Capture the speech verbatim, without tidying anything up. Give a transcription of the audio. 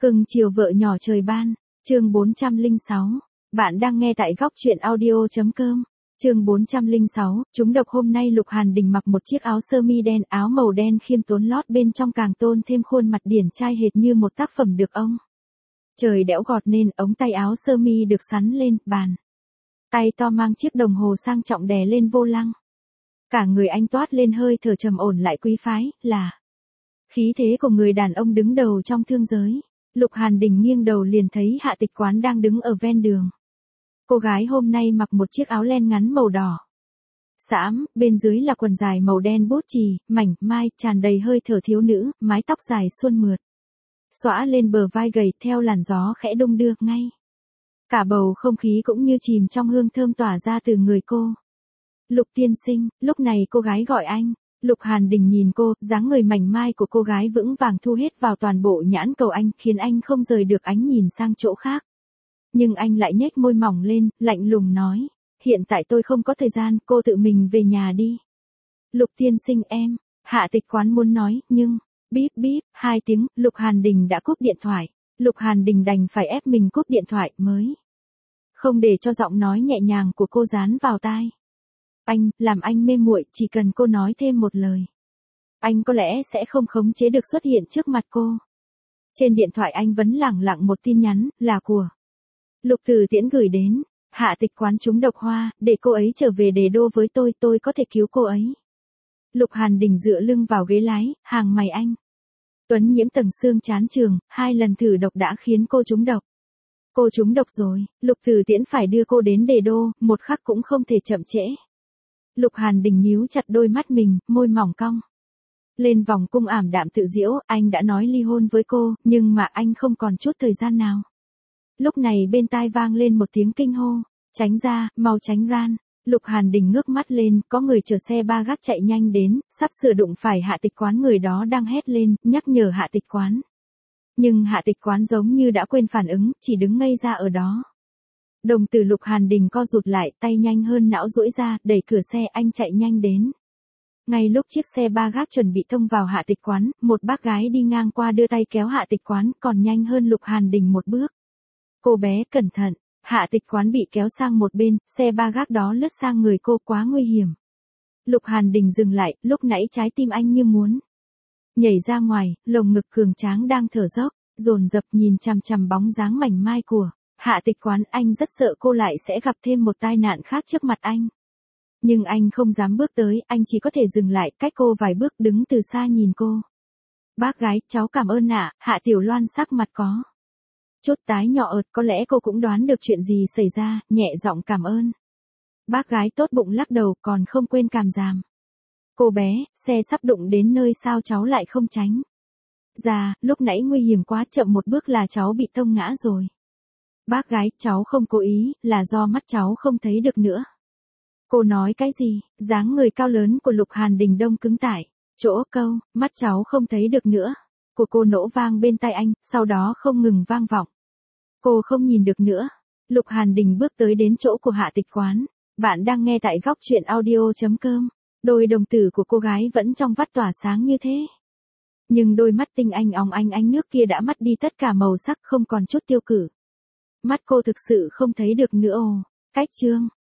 Cưng chiều vợ nhỏ trời ban, chương bốn trăm lẻ sáu. Bạn đang nghe tại góc truyện audio.com. Chương bốn trăm lẻ sáu, trúng độc. Hôm nay Lục Hàn Đình mặc một chiếc áo sơ mi đen, áo màu đen khiêm tốn lót bên trong càng tôn thêm khuôn mặt điển trai hệt như một tác phẩm được ông trời đẽo gọt nên ống tay áo sơ mi được sắn lên bàn tay to mang chiếc đồng hồ sang trọng đè lên vô lăng. Cả người anh toát lên hơi thở trầm ổn lại quý phái, là khí thế của người đàn ông đứng đầu trong thương giới. Lục Hàn Đình nghiêng đầu liền thấy Hạ Tịch Quán đang đứng ở ven đường. Cô gái hôm nay mặc một chiếc áo len ngắn màu đỏ xám, bên dưới là quần dài màu đen bút chì, mảnh mai, tràn đầy hơi thở thiếu nữ, mái tóc dài suôn mượt xõa lên bờ vai gầy theo làn gió khẽ đung đưa ngay. Cả bầu không khí cũng như chìm trong hương thơm tỏa ra từ người cô. Lục tiên sinh, lúc này cô gái gọi anh. Lục Hàn Đình nhìn cô, dáng người mảnh mai của cô gái vững vàng thu hết vào toàn bộ nhãn cầu anh, khiến anh không rời được ánh nhìn sang chỗ khác. Nhưng anh lại nhếch môi mỏng lên, lạnh lùng nói, hiện tại tôi không có thời gian, cô tự mình về nhà đi. Lục tiên sinh em, Hạ Tịch Quán muốn nói, nhưng, bíp bíp, hai tiếng, Lục Hàn Đình đã cúp điện thoại. Lục Hàn Đình đành phải ép mình cúp điện thoại mới không để cho giọng nói nhẹ nhàng của cô dán vào tai. Anh, làm anh mê muội, chỉ cần cô nói thêm một lời, anh có lẽ sẽ không khống chế được xuất hiện trước mặt cô. Trên điện thoại anh vẫn lẳng lặng một tin nhắn, là của Lục Từ Tiễn gửi đến. Hạ Tịch Quán trúng độc hoa, để cô ấy trở về Đề Đô với tôi, tôi có thể cứu cô ấy. Lục Hàn Đình dựa lưng vào ghế lái, hàng mày anh tuấn nhiễm tầng xương chán trường, hai lần thử độc đã khiến cô trúng độc. Cô trúng độc rồi, Lục Từ Tiễn phải đưa cô đến Đề Đô, một khắc cũng không thể chậm trễ. Lục Hàn Đình nhíu chặt đôi mắt mình, môi mỏng cong lên vòng cung ảm đạm tự giễu, anh đã nói ly hôn với cô, nhưng mà anh không còn chút thời gian nào. Lúc này bên tai vang lên một tiếng kinh hô, tránh ra, mau tránh ran. Lục Hàn Đình ngước mắt lên, có người chở xe ba gác chạy nhanh đến, sắp sửa đụng phải Hạ Tịch Quán, người đó đang hét lên, nhắc nhở Hạ Tịch Quán. Nhưng Hạ Tịch Quán giống như đã quên phản ứng, chỉ đứng ngây ra ở đó. Đồng tử Lục Hàn Đình co rụt lại, tay nhanh hơn não duỗi ra, đẩy cửa xe, anh chạy nhanh đến. Ngay lúc chiếc xe ba gác chuẩn bị thông vào Hạ Tịch Quán, một bác gái đi ngang qua đưa tay kéo Hạ Tịch Quán, còn nhanh hơn Lục Hàn Đình một bước. Cô bé, cẩn thận. Hạ Tịch Quán bị kéo sang một bên, xe ba gác đó lướt sang người cô, quá nguy hiểm. Lục Hàn Đình dừng lại, lúc nãy trái tim anh như muốn nhảy ra ngoài, lồng ngực cường tráng đang thở dốc, dồn dập nhìn chằm chằm bóng dáng mảnh mai của Hạ Tịch Quán. Anh rất sợ cô lại sẽ gặp thêm một tai nạn khác trước mặt anh. Nhưng anh không dám bước tới, anh chỉ có thể dừng lại, cách cô vài bước, đứng từ xa nhìn cô. Bác gái, cháu cảm ơn ạ. Hạ Tiểu Loan sắc mặt có chút tái nhọ ợt, có lẽ cô cũng đoán được chuyện gì xảy ra, nhẹ giọng cảm ơn. Bác gái tốt bụng lắc đầu, còn không quên cảm giảm. Cô bé, xe sắp đụng đến nơi sao cháu lại không tránh ra, lúc nãy nguy hiểm quá, chậm một bước là cháu bị tông ngã rồi. Bác gái, cháu không cố ý, là do mắt cháu không thấy được nữa. Cô nói cái gì? Dáng người cao lớn của Lục Hàn Đình đông cứng tại chỗ, câu, mắt cháu không thấy được nữa của cô nổ vang bên tai anh, sau đó không ngừng vang vọng. Cô không nhìn được nữa. Lục Hàn Đình bước tới đến chỗ của Hạ Tịch Quán. Bạn đang nghe tại góc truyện audio.com. Đôi đồng tử của cô gái vẫn trong vắt tỏa sáng như thế. Nhưng đôi mắt tinh anh óng ánh ánh nước kia đã mất đi tất cả màu sắc, không còn chút tiêu cự. Mắt cô thực sự không thấy được nữa ồ. Cách chương